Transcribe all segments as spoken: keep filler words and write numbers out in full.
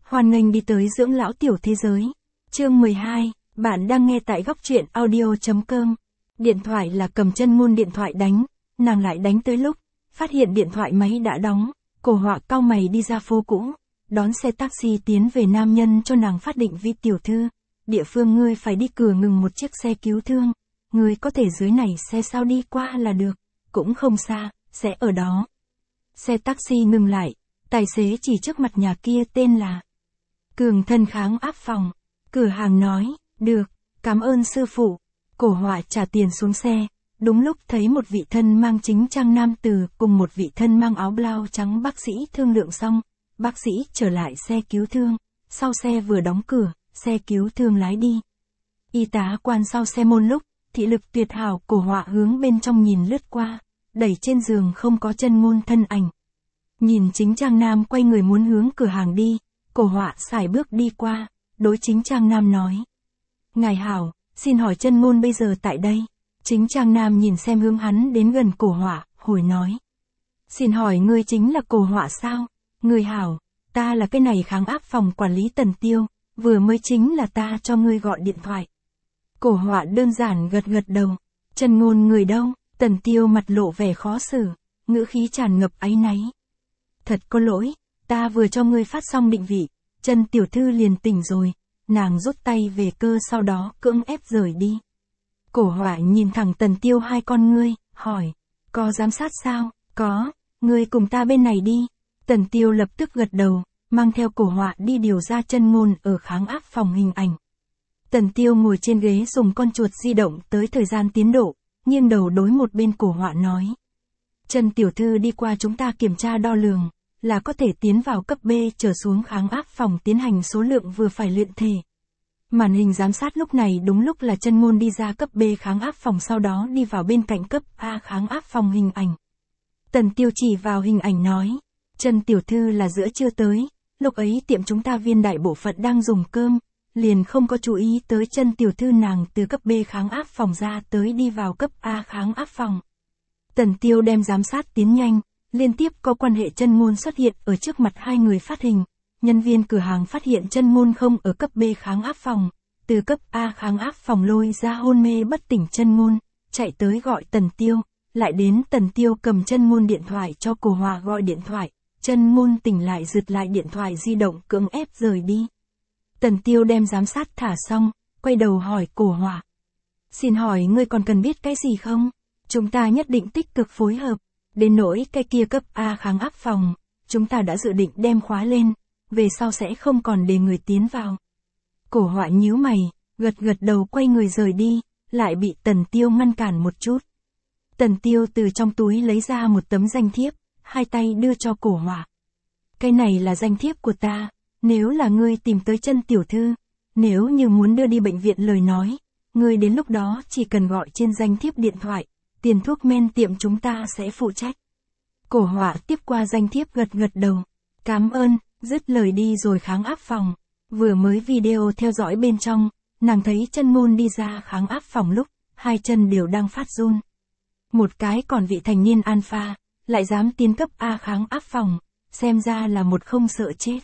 Hoan nghênh đi tới dưỡng lão tiểu thế giới. Chương mười hai, bạn đang nghe tại góc truyện audio chấm com. Điện thoại là cầm chân ngôn điện thoại đánh, nàng lại đánh tới lúc, phát hiện điện thoại máy đã đóng, Cổ Họa cau mày đi ra phố cũ, đón xe taxi tiến về nam nhân cho nàng phát định Vi tiểu thư, địa phương ngươi phải đi cửa ngừng một chiếc xe cứu thương, ngươi có thể dưới này xe sao đi qua là được, cũng không xa, sẽ ở đó. Xe taxi ngừng lại, tài xế chỉ trước mặt nhà kia tên là Cường Thân Kháng Áp Phòng. Cửa hàng nói, được, cảm ơn sư phụ. Cổ Họa trả tiền xuống xe, đúng lúc thấy một vị thân mang chính trang nam tử cùng một vị thân mang áo blau trắng bác sĩ thương lượng xong, bác sĩ trở lại xe cứu thương, sau xe vừa đóng cửa, xe cứu thương lái đi. Y tá quan sau xe môn lúc, thị lực tuyệt hảo. Cổ Họa hướng bên trong nhìn lướt qua, đẩy trên giường không có chân ngôn thân ảnh. Nhìn chính trang nam quay người muốn hướng cửa hàng đi, Cổ Họa sải bước đi qua, đối chính trang nam nói. Ngài hảo, xin hỏi chân ngôn bây giờ tại đây. Chính trang nam nhìn xem hướng hắn đến gần Cổ Họa, hồi nói. Xin hỏi ngươi chính là Cổ Họa sao? Người hảo, ta là cái này kháng áp phòng quản lý Tần Tiêu, vừa mới chính là ta cho ngươi gọi điện thoại. Cổ Họa đơn giản gật gật đầu. Chân ngôn người đâu? Tần Tiêu mặt lộ vẻ khó xử, ngữ khí tràn ngập áy náy. Thật có lỗi, ta vừa cho ngươi phát xong định vị, chân tiểu thư liền tỉnh rồi, nàng rút tay về cơ sau đó cưỡng ép rời đi. Cổ Họa nhìn thẳng Tần Tiêu hai con ngươi, hỏi, có giám sát sao? Có, ngươi cùng ta bên này đi. Tần Tiêu lập tức gật đầu, mang theo Cổ Họa đi điều ra chân ngôn ở kháng áp phòng hình ảnh. Tần Tiêu ngồi trên ghế dùng con chuột di động tới thời gian tiến độ, nghiêng đầu đối một bên Cổ Họa nói. Chân tiểu thư đi qua chúng ta kiểm tra đo lường, là có thể tiến vào cấp B trở xuống kháng áp phòng tiến hành số lượng vừa phải luyện thể. Màn hình giám sát lúc này đúng lúc là chân ngôn đi ra cấp B kháng áp phòng sau đó đi vào bên cạnh cấp A kháng áp phòng hình ảnh. Tần Tiêu chỉ vào hình ảnh nói, chân tiểu thư là giữa trưa tới, lúc ấy tiệm chúng ta viên đại bộ phận đang dùng cơm, liền không có chú ý tới chân tiểu thư nàng từ cấp B kháng áp phòng ra tới đi vào cấp A kháng áp phòng. Tần Tiêu đem giám sát tiến nhanh, liên tiếp có quan hệ chân ngôn xuất hiện ở trước mặt hai người phát hình. Nhân viên cửa hàng phát hiện chân ngôn không ở cấp B kháng áp phòng, từ cấp A kháng áp phòng lôi ra hôn mê bất tỉnh chân ngôn, chạy tới gọi Tần Tiêu, lại đến Tần Tiêu cầm chân ngôn điện thoại cho Cổ Họa gọi điện thoại, chân ngôn tỉnh lại giật lại điện thoại di động cưỡng ép rời đi. Tần Tiêu đem giám sát thả xong, quay đầu hỏi Cổ Họa. Xin hỏi ngươi còn cần biết cái gì không? Chúng ta nhất định tích cực phối hợp, đến nỗi cái kia cấp A kháng áp phòng, chúng ta đã dự định đem khóa lên, về sau sẽ không còn để người tiến vào. Cổ Họa nhíu mày, gật gật đầu quay người rời đi, lại bị Tần Tiêu ngăn cản một chút. Tần Tiêu từ trong túi lấy ra một tấm danh thiếp, hai tay đưa cho Cổ Họa. Cái này là danh thiếp của ta, nếu là ngươi tìm tới chân tiểu thư, nếu như muốn đưa đi bệnh viện lời nói, ngươi đến lúc đó chỉ cần gọi trên danh thiếp điện thoại, tiền thuốc men tiệm chúng ta sẽ phụ trách. Cổ Họa tiếp qua danh thiếp gật gật đầu, cảm ơn, dứt lời đi rồi kháng áp phòng. Vừa mới video theo dõi bên trong, nàng thấy chân ngôn đi ra kháng áp phòng lúc, hai chân đều đang phát run. Một cái còn vị thành niên alpha, lại dám tiến cấp A kháng áp phòng, xem ra là một không sợ chết.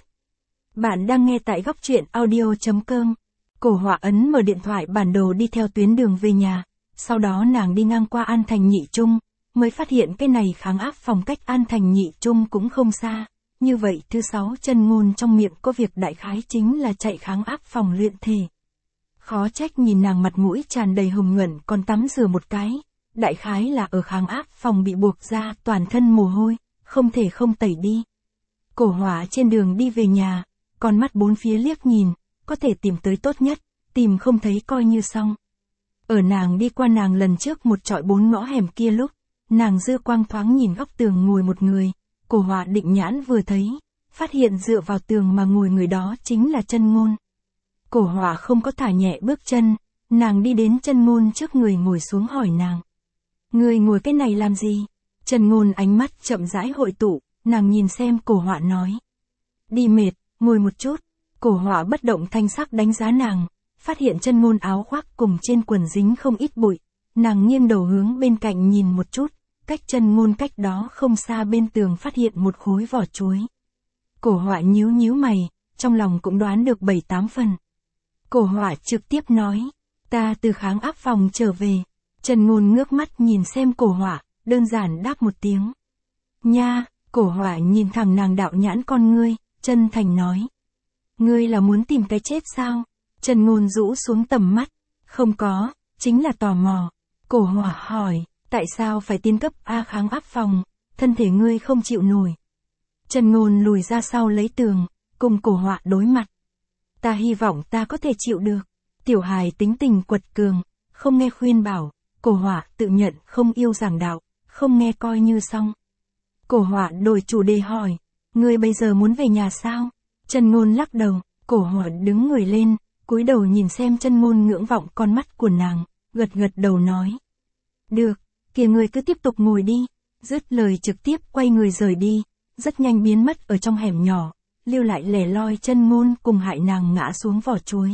Bạn đang nghe tại góc truyện audio chấm com. Cổ Họa ấn mở điện thoại bản đồ đi theo tuyến đường về nhà, sau đó nàng đi ngang qua An Thành Nhị Trung, mới phát hiện cái này kháng áp phòng cách An Thành Nhị Trung cũng không xa. Như vậy thứ sáu chân ngôn trong miệng có việc đại khái chính là chạy kháng áp phòng luyện thể. Khó trách nhìn nàng mặt mũi tràn đầy hồng nhuận còn tắm rửa một cái, đại khái là ở kháng áp phòng bị buộc ra toàn thân mồ hôi, không thể không tẩy đi. Cổ Họa trên đường đi về nhà, con mắt bốn phía liếc nhìn, có thể tìm tới tốt nhất, tìm không thấy coi như xong. Ở nàng đi qua nàng lần trước một trọi bốn ngõ hẻm kia lúc, nàng dư quang thoáng nhìn góc tường ngồi một người. Cổ Họa định nhãn vừa thấy, phát hiện dựa vào tường mà ngồi người đó chính là chân ngôn. Cổ Họa không có thả nhẹ bước chân, nàng đi đến chân ngôn trước người ngồi xuống hỏi nàng. Người ngồi cái này làm gì? Chân ngôn ánh mắt chậm rãi hội tụ, nàng nhìn xem Cổ Họa nói. Đi mệt, ngồi một chút. Cổ Họa bất động thanh sắc đánh giá nàng, phát hiện chân ngôn áo khoác cùng trên quần dính không ít bụi, nàng nghiêng đầu hướng bên cạnh nhìn một chút. Cách chân ngôn cách đó không xa bên tường phát hiện một khối vỏ chuối. Cổ Họa nhíu nhíu mày, trong lòng cũng đoán được bảy tám phần. Cổ Họa trực tiếp nói, ta từ kháng áp phòng trở về. Trần Ngôn ngước mắt nhìn xem Cổ Họa, đơn giản đáp một tiếng. Nha, Cổ Họa nhìn thẳng nàng đạo nhãn con ngươi, chân thành nói. Ngươi là muốn tìm cái chết sao? Trần Ngôn rũ xuống tầm mắt. Không có, chính là tò mò. Cổ Họa hỏi, tại sao phải tiến cấp A kháng áp phòng, thân thể ngươi không chịu nổi. Trần Ngôn lùi ra sau lấy tường, cùng Cổ Họa đối mặt. Ta hy vọng ta có thể chịu được. Tiểu hài tính tình quật cường, không nghe khuyên bảo. Cổ Họa tự nhận không yêu giảng đạo, không nghe coi như xong. Cổ Họa đổi chủ đề hỏi, ngươi bây giờ muốn về nhà sao? Trần Ngôn lắc đầu. Cổ Họa đứng người lên, cúi đầu nhìn xem Trần Ngôn ngưỡng vọng con mắt của nàng, gật gật đầu nói. Được, kìa ngươi cứ tiếp tục ngồi đi. Dứt lời trực tiếp quay người rời đi, rất nhanh biến mất ở trong hẻm nhỏ, lưu lại lẻ loi Trần Ngôn cùng hại nàng ngã xuống vỏ chuối.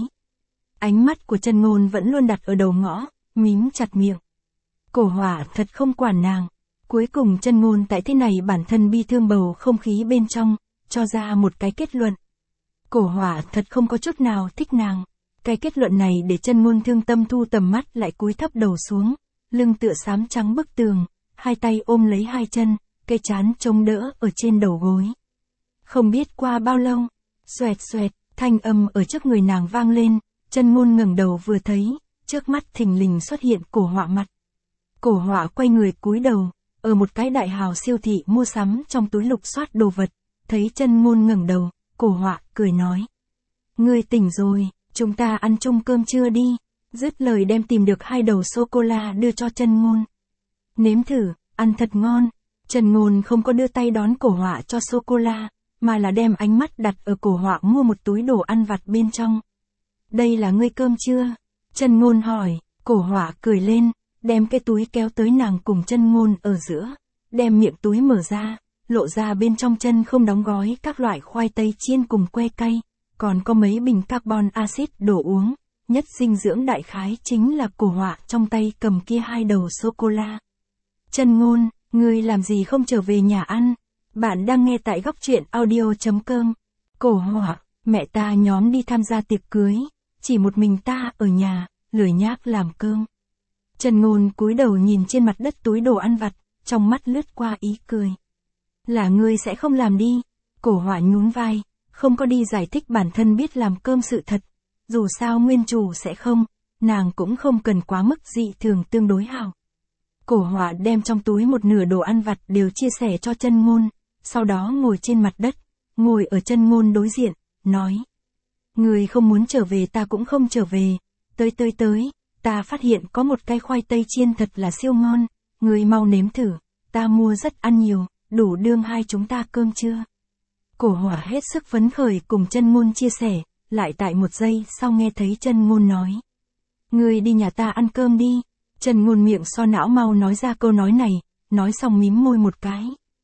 Ánh mắt của Trần Ngôn vẫn luôn đặt ở đầu ngõ, mím chặt miệng. Cổ Họa thật không quản nàng. Cuối cùng Trần Ngôn tại thế này bản thân bi thương bầu không khí bên trong, cho ra một cái kết luận. Cổ Họa thật không có chút nào thích nàng. Cái kết luận này để Trần Ngôn thương tâm thu tầm mắt lại cúi thấp đầu xuống, lưng tựa xám trắng bức tường, hai tay ôm lấy hai chân, cái trán chống đỡ ở trên đầu gối. Không biết qua bao lâu, xoẹt xoẹt, thanh âm ở trước người nàng vang lên, Trần Ngôn ngẩng đầu vừa thấy, trước mắt thình lình xuất hiện Cổ Họa mặt. Cổ Họa quay người cúi đầu, ở một cái đại hào siêu thị mua sắm trong túi lục soát đồ vật, thấy Trần Ngôn ngẩng đầu, Cổ Họa cười nói. Ngươi tỉnh rồi, chúng ta ăn chung cơm trưa đi. Dứt lời đem tìm được hai đầu sô-cô-la đưa cho Trần Ngôn. Nếm thử, ăn thật ngon. Trần Ngôn không có đưa tay đón Cổ Họa cho sô-cô-la, mà là đem ánh mắt đặt ở Cổ Họa mua một túi đồ ăn vặt bên trong. Đây là ngươi cơm trưa? Trần Ngôn hỏi. Cổ Họa cười lên, đem cái túi kéo tới nàng cùng Trần Ngôn ở giữa, đem miệng túi mở ra, lộ ra bên trong chân không đóng gói các loại khoai tây chiên cùng que cay, còn có mấy bình carbon acid đồ uống, nhất dinh dưỡng đại khái chính là Cổ Họa trong tay cầm kia hai đầu sô-cô-la. Trần Ngôn, ngươi làm gì không trở về nhà ăn? Bạn đang nghe tại góc truyện audio chấm com. Cổ Họa, mẹ ta nhóm đi tham gia tiệc cưới, chỉ một mình ta ở nhà, lười nhác làm cơm. Trần Ngôn cúi đầu nhìn trên mặt đất túi đồ ăn vặt, trong mắt lướt qua ý cười. Là ngươi sẽ không làm đi. Cổ Họa nhún vai, không có đi giải thích bản thân biết làm cơm sự thật. Dù sao nguyên chủ sẽ không, nàng cũng không cần quá mức dị thường tương đối hảo. Cổ Họa đem trong túi một nửa đồ ăn vặt đều chia sẻ cho Trần Ngôn, sau đó ngồi trên mặt đất, ngồi ở Trần Ngôn đối diện, nói. Ngươi không muốn trở về ta cũng không trở về, tới tới tới, ta phát hiện có một cái khoai tây chiên thật là siêu ngon, ngươi mau nếm thử, ta mua rất ăn nhiều, đủ đương hai chúng ta cơm trưa. Cổ Họa hết sức phấn khởi cùng Trần Ngôn chia sẻ, lại tại một giây sau nghe thấy Trần Ngôn nói. Ngươi đi nhà ta ăn cơm đi. Trần Ngôn miệng so não mau nói ra câu nói này, nói xong mím môi một cái.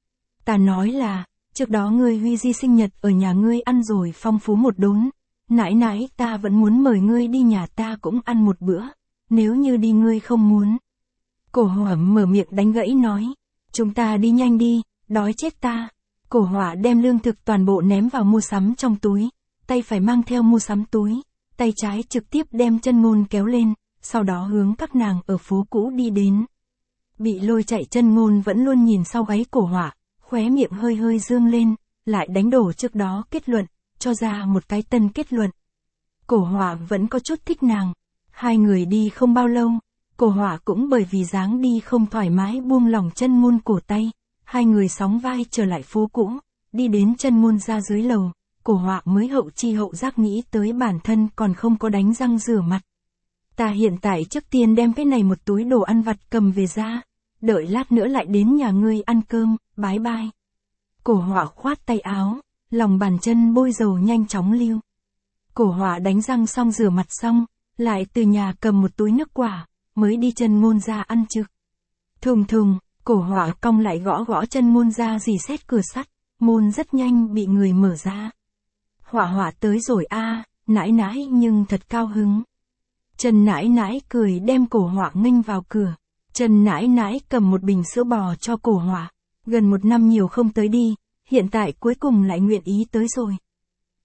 Ta nói là, trước đó ngươi Huy Di sinh nhật ở nhà ngươi ăn rồi phong phú một đốn, nãy nãy ta vẫn muốn mời ngươi đi nhà ta cũng ăn một bữa, nếu như đi ngươi không muốn. Cổ Họa mở miệng đánh gãy nói, chúng ta đi nhanh đi, đói chết ta. Cổ Họa đem lương thực toàn bộ ném vào mua sắm trong túi, tay phải mang theo mua sắm túi, tay trái trực tiếp đem Trần Ngôn kéo lên, sau đó hướng các nàng ở phố cũ đi đến. Bị lôi chạy Trần Ngôn vẫn luôn nhìn sau gáy Cổ Họa, khóe miệng hơi hơi dương lên, lại đánh đổ trước đó kết luận, cho ra một cái tân kết luận. Cổ Họa vẫn có chút thích nàng. Hai người đi không bao lâu, Cổ Họa cũng bởi vì dáng đi không thoải mái buông lỏng Trần Ngôn cổ tay, hai người sóng vai trở lại phố cũ, đi đến Trần Ngôn ra dưới lầu, Cổ Họa mới hậu chi hậu giác nghĩ tới bản thân còn không có đánh răng rửa mặt. Ta hiện tại trước tiên đem cái này một túi đồ ăn vặt cầm về ra, đợi lát nữa lại đến nhà ngươi ăn cơm, bái bai. Cổ Họa khoát tay áo, lòng bàn chân bôi dầu nhanh chóng lưu. Cổ Họa đánh răng xong rửa mặt xong, lại từ nhà cầm một túi nước quả, mới đi Trần Ngôn ra ăn trực. Thùng thùng, Cổ Họa cong lại gõ gõ Trần Ngôn ra rỉ sét cửa sắt, môn rất nhanh bị người mở ra. Họa Họa tới rồi a, à, nãi nãi nhưng thật cao hứng. Trần nãi nãi cười đem Cổ Họa nghênh vào cửa. Trần nãi nãi cầm một bình sữa bò cho Cổ Họa, gần một năm nhiều không tới đi, hiện tại cuối cùng lại nguyện ý tới rồi.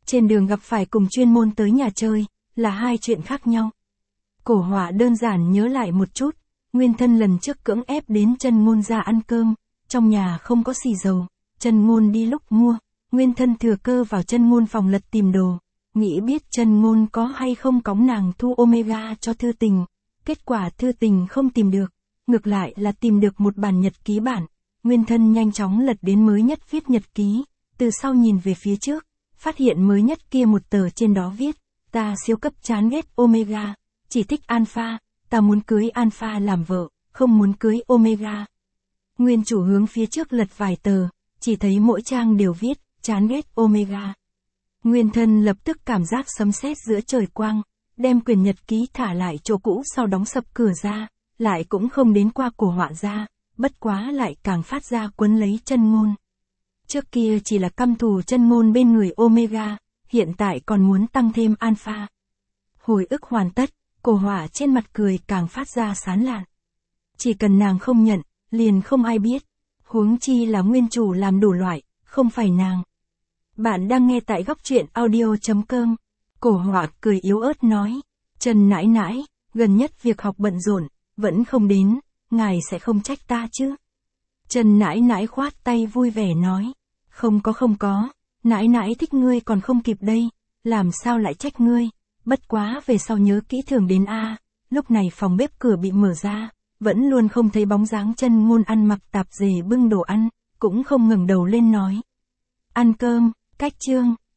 trên đường gặp phải cùng chuyên môn tới nhà chơi, là hai chuyện khác nhau. Cổ Họa đơn giản nhớ lại một chút, nguyên thân lần trước cưỡng ép đến Chân Ngôn ra ăn cơm, trong nhà không có xì dầu, Chân Ngôn đi lúc mua, nguyên thân thừa cơ vào Chân Ngôn phòng lật tìm đồ, nghĩ biết Chân Ngôn có hay không cõng nàng thu Omega cho Thư Tình, kết quả Thư Tình không tìm được, ngược lại là tìm được một bản nhật ký bản, nguyên thân nhanh chóng lật đến mới nhất viết nhật ký, từ sau nhìn về phía trước, phát hiện mới nhất kia một tờ trên đó viết, ta siêu cấp chán ghét Omega, chỉ thích Alpha, ta muốn cưới Alpha làm vợ, không muốn cưới Omega. Nguyên chủ hướng phía trước lật vài tờ, chỉ thấy mỗi trang đều viết, chán ghét Omega. Nguyên thân lập tức cảm giác sấm sét giữa trời quang, đem quyển nhật ký thả lại chỗ cũ sau đóng sập cửa ra, lại cũng không đến qua Cổ Họa ra, bất quá lại càng phát ra quấn lấy Chân Ngôn. Trước kia chỉ là căm thù Chân Ngôn bên người Omega, hiện tại còn muốn tăng thêm Alpha. Hồi ức hoàn tất, Cổ Họa trên mặt cười càng phát ra sán lạn. Chỉ cần nàng không nhận, liền không ai biết, huống chi là nguyên chủ làm đủ loại, không phải nàng. Bạn đang nghe tại góc truyện audio chấm com. Cổ Họa cười yếu ớt nói, Trần nãi nãi, gần nhất việc học bận rộn, vẫn không đến, ngài sẽ không trách ta chứ? Trần nãi nãi khoát tay vui vẻ nói, không có không có, nãi nãi thích ngươi còn không kịp đây, làm sao lại trách ngươi, bất quá về sau nhớ kỹ thường đến a. Lúc này phòng bếp cửa bị mở ra, vẫn luôn không thấy bóng dáng Chân Ngôn ăn mặc tạp dề bưng đồ ăn, cũng không ngẩng đầu lên nói. Ăn cơm, cách chương.